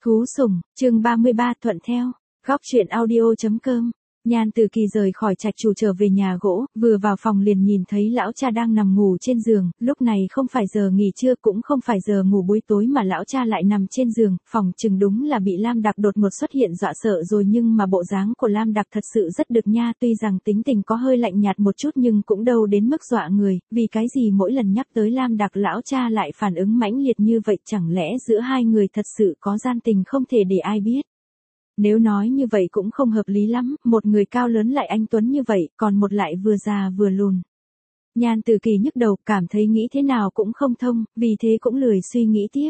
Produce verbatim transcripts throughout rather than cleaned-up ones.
Thú sủng, chương ba mươi ba thuận theo, góc truyện audio.com. Nhan Từ Kỳ rời khỏi trạch chủ trở về nhà gỗ, vừa vào phòng liền nhìn thấy lão cha đang nằm ngủ trên giường, lúc này không phải giờ nghỉ trưa cũng không phải giờ ngủ buổi tối mà lão cha lại nằm trên giường, phòng chừng đúng là bị Lam Đạc đột ngột xuất hiện dọa sợ rồi, nhưng mà bộ dáng của Lam Đạc thật sự rất được nha, tuy rằng tính tình có hơi lạnh nhạt một chút nhưng cũng đâu đến mức dọa người, vì cái gì mỗi lần nhắc tới Lam Đạc lão cha lại phản ứng mãnh liệt như vậy, chẳng lẽ giữa hai người thật sự có gian tình không thể để ai biết. Nếu nói như vậy cũng không hợp lý lắm, một người cao lớn lại anh tuấn như vậy, còn một lại vừa già vừa lùn. Nhan Từ Kỳ nhức đầu, cảm thấy nghĩ thế nào cũng không thông, vì thế cũng lười suy nghĩ tiếp.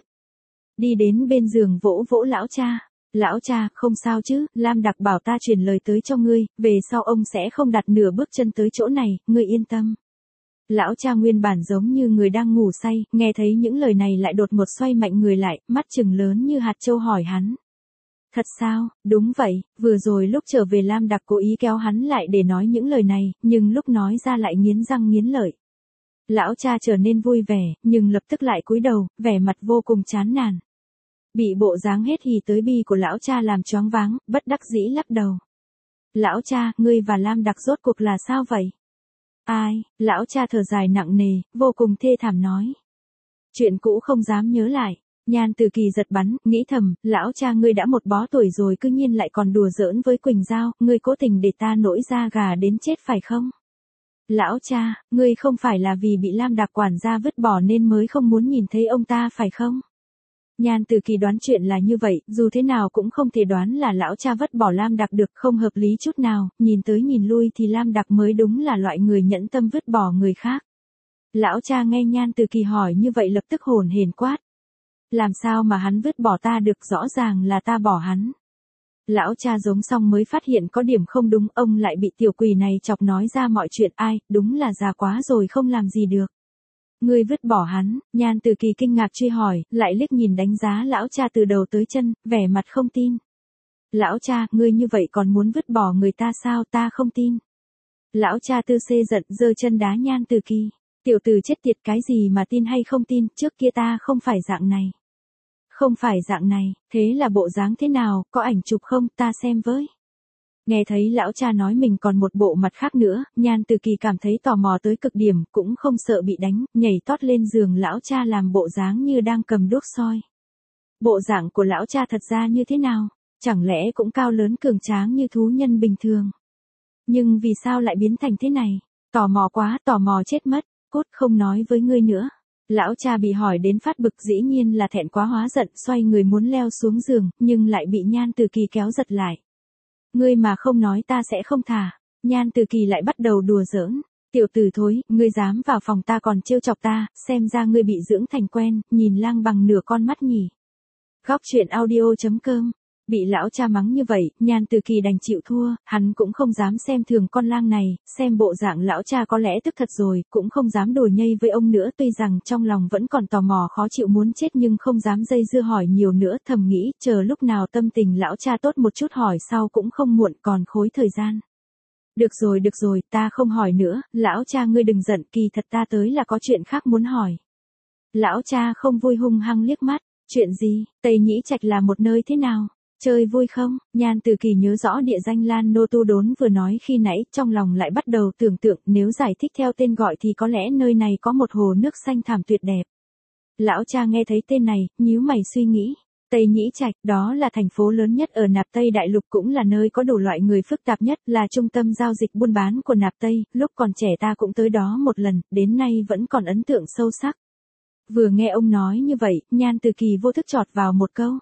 Đi đến bên giường vỗ vỗ lão cha. Lão cha, không sao chứ, Lam Đạc bảo ta truyền lời tới cho ngươi, về sau ông sẽ không đặt nửa bước chân tới chỗ này, ngươi yên tâm. Lão cha nguyên bản giống như người đang ngủ say, nghe thấy những lời này lại đột ngột xoay mạnh người lại, mắt trừng lớn như hạt châu hỏi hắn. Thật sao? Đúng vậy, vừa rồi lúc trở về Lam Đạc cố ý kéo hắn lại để nói những lời này, nhưng lúc nói ra lại nghiến răng nghiến lợi. Lão cha trở nên vui vẻ, nhưng lập tức lại cúi đầu, vẻ mặt vô cùng chán nản. Bị bộ dáng hết hì tới bi của lão cha làm choáng váng, bất đắc dĩ lắc đầu. Lão cha, ngươi và Lam Đạc rốt cuộc là sao vậy? Ai? Lão cha thở dài nặng nề, vô cùng thê thảm nói. Chuyện cũ không dám nhớ lại. Nhan Từ Kỳ giật bắn, nghĩ thầm, lão cha ngươi đã một bó tuổi rồi cư nhiên lại còn đùa giỡn với Quỳnh Giao, ngươi cố tình để ta nổi da gà đến chết phải không? Lão cha, ngươi không phải là vì bị Lam Đạc quản gia vứt bỏ nên mới không muốn nhìn thấy ông ta phải không? Nhan Từ Kỳ đoán chuyện là như vậy, dù thế nào cũng không thể đoán là lão cha vứt bỏ Lam Đạc được, không hợp lý chút nào, nhìn tới nhìn lui thì Lam Đạc mới đúng là loại người nhẫn tâm vứt bỏ người khác. Lão cha nghe Nhan Từ Kỳ hỏi như vậy lập tức hồn hển quát. Làm sao mà hắn vứt bỏ ta được, rõ ràng là ta bỏ hắn. Lão cha giống xong mới phát hiện có điểm không đúng, ông lại bị tiểu quỷ này chọc nói ra mọi chuyện, ai, đúng là già quá rồi không làm gì được. Ngươi vứt bỏ hắn, Nhan Từ Kỳ kinh ngạc truy hỏi, lại liếc nhìn đánh giá lão cha từ đầu tới chân, vẻ mặt không tin. Lão cha, ngươi như vậy còn muốn vứt bỏ người ta sao, ta không tin. Lão cha tư xê giận giơ chân đá Nhan Từ Kỳ. Tiểu tử chết tiệt, cái gì mà tin hay không tin, trước kia ta không phải dạng này. Không phải dạng này, thế là bộ dáng thế nào, có ảnh chụp không, ta xem với. Nghe thấy lão cha nói mình còn một bộ mặt khác nữa, Nhan Từ Kỳ cảm thấy tò mò tới cực điểm, cũng không sợ bị đánh, nhảy tót lên giường lão cha làm bộ dáng như đang cầm đuốc soi. Bộ dạng của lão cha thật ra như thế nào, chẳng lẽ cũng cao lớn cường tráng như thú nhân bình thường. Nhưng vì sao lại biến thành thế này, tò mò quá, tò mò chết mất, cốt không nói với ngươi nữa. Lão cha bị hỏi đến phát bực, dĩ nhiên là thẹn quá hóa giận, xoay người muốn leo xuống giường, nhưng lại bị Nhan Từ Kỳ kéo giật lại. Ngươi mà không nói ta sẽ không thả. Nhan Từ Kỳ lại bắt đầu đùa giỡn. Tiểu tử thối, ngươi dám vào phòng ta còn trêu chọc ta, xem ra ngươi bị dưỡng thành quen, nhìn lang bằng nửa con mắt nhỉ. Góc truyện audio.com. Bị lão cha mắng như vậy, Nhan Từ Kỳ đành chịu thua, hắn cũng không dám xem thường con lang này, xem bộ dạng lão cha có lẽ tức thật rồi, cũng không dám đùa nhây với ông nữa, tuy rằng trong lòng vẫn còn tò mò khó chịu muốn chết nhưng không dám dây dưa hỏi nhiều nữa, thầm nghĩ, chờ lúc nào tâm tình lão cha tốt một chút hỏi sau cũng không muộn, còn khối thời gian. Được rồi được rồi, ta không hỏi nữa, lão cha ngươi đừng giận, kỳ thật ta tới là có chuyện khác muốn hỏi. Lão cha không vui hung hăng liếc mắt, chuyện gì, Tây Nhĩ Trạch là một nơi thế nào? Chơi vui không? Nhan Từ Kỳ nhớ rõ địa danh Lan Nô Tu Đốn vừa nói khi nãy, trong lòng lại bắt đầu tưởng tượng, nếu giải thích theo tên gọi thì có lẽ nơi này có một hồ nước xanh thẳm tuyệt đẹp. Lão cha nghe thấy tên này, nhíu mày suy nghĩ. Tây Nhĩ Trạch, đó là thành phố lớn nhất ở Nạp Tây Đại Lục, cũng là nơi có đủ loại người phức tạp nhất, là trung tâm giao dịch buôn bán của Nạp Tây, lúc còn trẻ ta cũng tới đó một lần, đến nay vẫn còn ấn tượng sâu sắc. Vừa nghe ông nói như vậy, Nhan Từ Kỳ vô thức chọt vào một câu.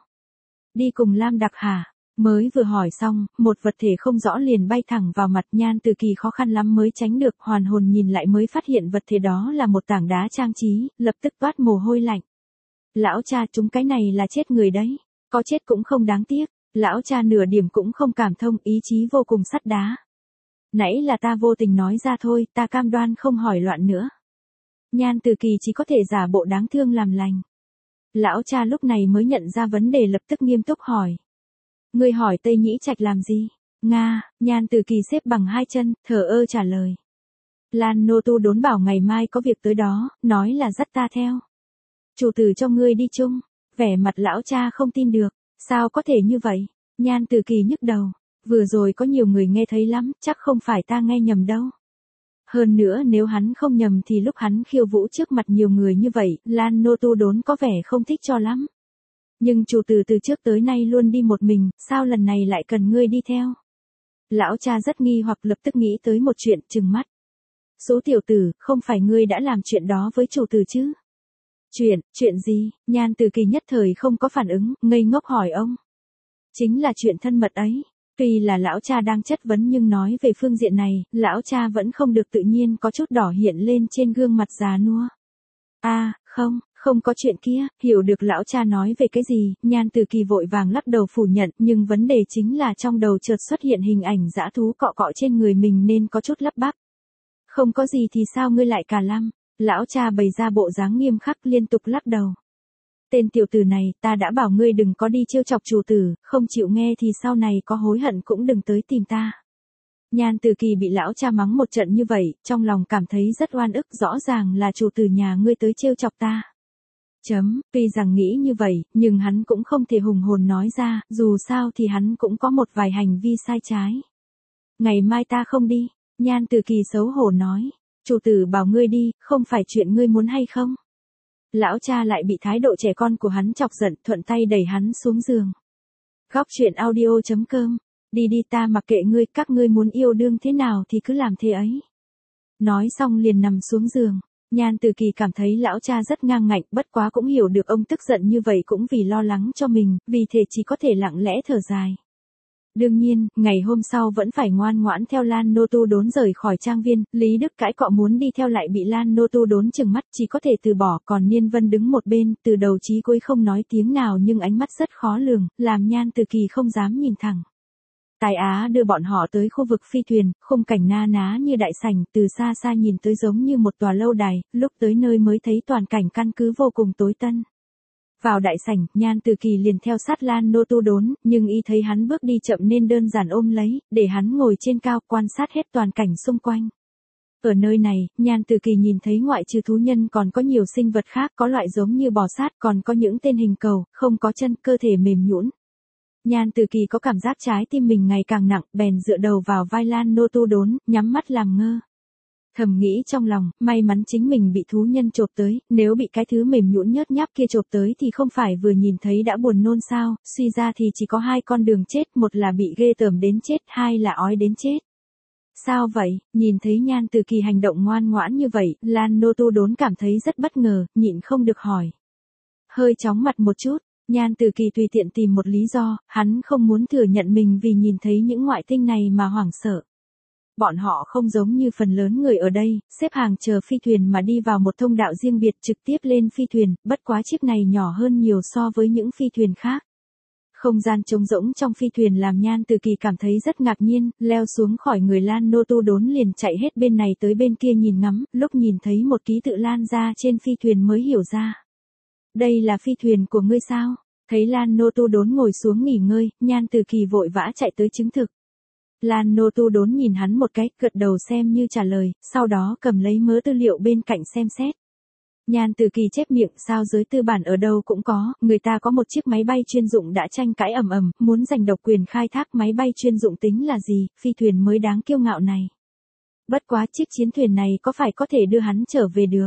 Đi cùng Lam Đạc hả? Mới vừa hỏi xong, một vật thể không rõ liền bay thẳng vào mặt, Nhan Từ Kỳ khó khăn lắm mới tránh được, hoàn hồn nhìn lại mới phát hiện vật thể đó là một tảng đá trang trí, lập tức toát mồ hôi lạnh. Lão cha, chúng cái này là chết người đấy, có chết cũng không đáng tiếc. Lão cha nửa điểm cũng không cảm thông, ý chí vô cùng sắt đá. Nãy là ta vô tình nói ra thôi, ta cam đoan không hỏi loạn nữa. Nhan Từ Kỳ chỉ có thể giả bộ đáng thương làm lành. Lão cha lúc này mới nhận ra vấn đề, lập tức nghiêm túc hỏi. Ngươi hỏi Tây Nhĩ Trạch làm gì? Nga, Nhan Từ Kỳ xếp bằng hai chân, thờ ơ trả lời. Lan Nô Tu Đốn bảo ngày mai có việc tới đó, nói là dắt ta theo. Chủ tử cho ngươi đi chung. Vẻ mặt lão cha không tin được. Sao có thể như vậy? Nhan Từ Kỳ nhức đầu. Vừa rồi có nhiều người nghe thấy lắm, chắc không phải ta nghe nhầm đâu. Hơn nữa nếu hắn không nhầm thì lúc hắn khiêu vũ trước mặt nhiều người như vậy, Lan Nô Tu Đốn có vẻ không thích cho lắm. Nhưng chủ tử từ trước tới nay luôn đi một mình, sao lần này lại cần ngươi đi theo? Lão cha rất nghi hoặc lập tức nghĩ tới một chuyện, trừng mắt. Số tiểu tử, không phải ngươi đã làm chuyện đó với chủ tử chứ? Chuyện, chuyện gì? Nhan Từ Kỳ nhất thời không có phản ứng, ngây ngốc hỏi ông. Chính là chuyện thân mật ấy. Tuy là lão cha đang chất vấn nhưng nói về phương diện này, lão cha vẫn không được tự nhiên, có chút đỏ hiện lên trên gương mặt già nua. À, không, không có chuyện kia. Hiểu được lão cha nói về cái gì, Nhan Từ Kỳ vội vàng lắc đầu phủ nhận, nhưng vấn đề chính là trong đầu chợt xuất hiện hình ảnh dã thú cọ cọ trên người mình nên có chút lắp bắp. Không có gì thì sao ngươi lại cà lăm? Lão cha bày ra bộ dáng nghiêm khắc liên tục lắc đầu. Tên tiểu tử này, ta đã bảo ngươi đừng có đi trêu chọc chủ tử, không chịu nghe thì sau này có hối hận cũng đừng tới tìm ta. Nhan Từ Kỳ bị lão cha mắng một trận như vậy, trong lòng cảm thấy rất oan ức, rõ ràng là chủ tử nhà ngươi tới trêu chọc ta. Chấm, tuy rằng nghĩ như vậy, nhưng hắn cũng không thể hùng hồn nói ra, dù sao thì hắn cũng có một vài hành vi sai trái. Ngày mai ta không đi, Nhan Từ Kỳ xấu hổ nói, chủ tử bảo ngươi đi, không phải chuyện ngươi muốn hay không? Lão cha lại bị thái độ trẻ con của hắn chọc giận, thuận tay đẩy hắn xuống giường. Góc truyện audio chấm com, đi đi ta mặc kệ ngươi, các ngươi muốn yêu đương thế nào thì cứ làm thế ấy. Nói xong liền nằm xuống giường. Nhan Từ Kỳ cảm thấy lão cha rất ngang ngạnh, bất quá cũng hiểu được ông tức giận như vậy cũng vì lo lắng cho mình, vì thế chỉ có thể lặng lẽ thở dài. Đương nhiên, ngày hôm sau vẫn phải ngoan ngoãn theo Lan Nô Tu Đốn rời khỏi trang viên, Lý Đức cãi cọ muốn đi theo lại bị Lan Nô Tu Đốn trừng mắt, chỉ có thể từ bỏ, còn Niên Vân đứng một bên, từ đầu chí cuối không nói tiếng nào nhưng ánh mắt rất khó lường, làm Nhan Từ Kỳ không dám nhìn thẳng. Tài Á đưa bọn họ tới khu vực phi thuyền, khung cảnh na ná như đại sảnh, từ xa xa nhìn tới giống như một tòa lâu đài, lúc tới nơi mới thấy toàn cảnh căn cứ vô cùng tối tân. Vào đại sảnh, Nhan Từ Kỳ liền theo sát Lan Nô Tu Đốn, nhưng y thấy hắn bước đi chậm nên đơn giản ôm lấy, để hắn ngồi trên cao quan sát hết toàn cảnh xung quanh. Ở nơi này, Nhan Từ Kỳ nhìn thấy ngoại trừ thú nhân còn có nhiều sinh vật khác, có loại giống như bò sát, còn có những tên hình cầu, không có chân, cơ thể mềm nhũn. Nhan Từ Kỳ có cảm giác trái tim mình ngày càng nặng, bèn dựa đầu vào vai Lan Nô Tu Đốn, nhắm mắt làm ngơ. Thầm nghĩ trong lòng, may mắn chính mình bị thú nhân chộp tới, nếu bị cái thứ mềm nhũn nhớt nháp kia chộp tới thì không phải vừa nhìn thấy đã buồn nôn sao, suy ra thì chỉ có hai con đường chết, một là bị ghê tởm đến chết, hai là ói đến chết. Sao vậy? Nhìn thấy Nhan Từ Kỳ hành động ngoan ngoãn như vậy, Lan Nô Tu Đốn cảm thấy rất bất ngờ, nhịn không được hỏi. Hơi chóng mặt một chút. Nhan Từ Kỳ tùy tiện tìm một lý do, hắn không muốn thừa nhận mình vì nhìn thấy những ngoại tinh này mà hoảng sợ. Bọn họ không giống như phần lớn người ở đây, xếp hàng chờ phi thuyền mà đi vào một thông đạo riêng biệt trực tiếp lên phi thuyền, bất quá chiếc này nhỏ hơn nhiều so với những phi thuyền khác. Không gian trống rỗng trong phi thuyền làm Nhan Từ Kỳ cảm thấy rất ngạc nhiên, leo xuống khỏi người Lan Nô Tu Đốn liền chạy hết bên này tới bên kia nhìn ngắm, lúc nhìn thấy một ký tự Lan ra trên phi thuyền mới hiểu ra. Đây là phi thuyền của ngươi sao? Thấy Lan Nô Tu Đốn ngồi xuống nghỉ ngơi, Nhan Từ Kỳ vội vã chạy tới chứng thực. Lan Nô Tu Đốn nhìn hắn một cái, gật đầu xem như trả lời, sau đó cầm lấy mớ tư liệu bên cạnh xem xét. Nhan Từ Kỳ chép miệng, sao giới tư bản ở đâu cũng có, người ta có một chiếc máy bay chuyên dụng đã tranh cãi ầm ầm, muốn giành độc quyền khai thác máy bay chuyên dụng tính là gì, phi thuyền mới đáng kiêu ngạo này. Bất quá chiếc chiến thuyền này có phải có thể đưa hắn trở về được.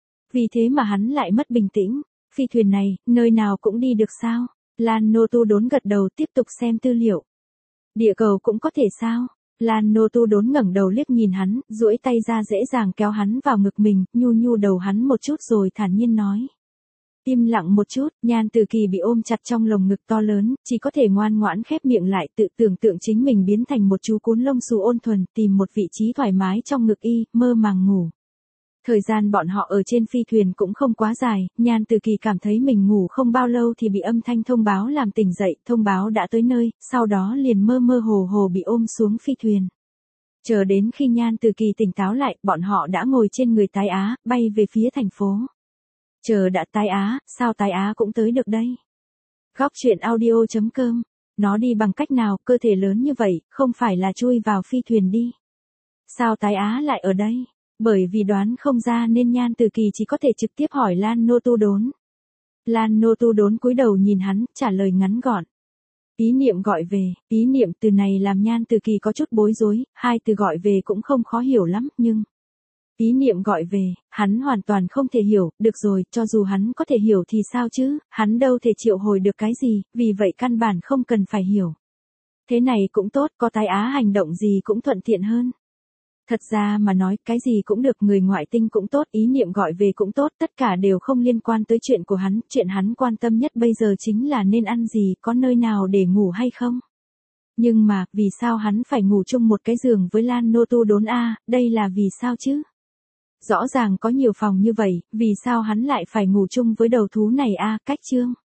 Vì thế mà hắn lại mất bình tĩnh. Phi thuyền này, nơi nào cũng đi được sao? Lan Nô Tu Đốn gật đầu tiếp tục xem tư liệu. Địa cầu cũng có thể sao? Lan Nô Tu Đốn ngẩng đầu liếc nhìn hắn, duỗi tay ra dễ dàng kéo hắn vào ngực mình, nhu nhu đầu hắn một chút rồi thản nhiên nói. Im lặng một chút, Nhan Từ Kỳ bị ôm chặt trong lồng ngực to lớn, chỉ có thể ngoan ngoãn khép miệng lại, tự tưởng tượng chính mình biến thành một chú cún lông xù ôn thuần, tìm một vị trí thoải mái trong ngực y, mơ màng ngủ. Thời gian bọn họ ở trên phi thuyền cũng không quá dài, Nhan Từ Kỳ cảm thấy mình ngủ không bao lâu thì bị âm thanh thông báo làm tỉnh dậy, thông báo đã tới nơi, sau đó liền mơ mơ hồ hồ bị ôm xuống phi thuyền. Chờ đến khi Nhan Từ Kỳ tỉnh táo lại, bọn họ đã ngồi trên người Tái Á, bay về phía thành phố. Chờ đã Tái Á, sao Tái Á cũng tới được đây? Góc truyện audio chấm com, nó đi bằng cách nào, cơ thể lớn như vậy, không phải là chui vào phi thuyền đi. Sao Tái Á lại ở đây? Bởi vì đoán không ra nên Nhan Từ Kỳ chỉ có thể trực tiếp hỏi Lan Nô Tu Đốn. Lan Nô Tu Đốn cúi đầu nhìn hắn, trả lời ngắn gọn. Ý niệm gọi về, ý niệm từ này làm Nhan Từ Kỳ có chút bối rối, hai từ gọi về cũng không khó hiểu lắm, nhưng... Ý niệm gọi về, hắn hoàn toàn không thể hiểu, được rồi, cho dù hắn có thể hiểu thì sao chứ, hắn đâu thể triệu hồi được cái gì, vì vậy căn bản không cần phải hiểu. Thế này cũng tốt, có tái á hành động gì cũng thuận tiện hơn. Thật ra mà nói, cái gì cũng được, người ngoại tinh cũng tốt, ý niệm gọi về cũng tốt, tất cả đều không liên quan tới chuyện của hắn, chuyện hắn quan tâm nhất bây giờ chính là nên ăn gì, có nơi nào để ngủ hay không. Nhưng mà, vì sao hắn phải ngủ chung một cái giường với Lan Nô Tu Đốn a, đây là vì sao chứ? Rõ ràng có nhiều phòng như vậy, vì sao hắn lại phải ngủ chung với đầu thú này a, cách chương.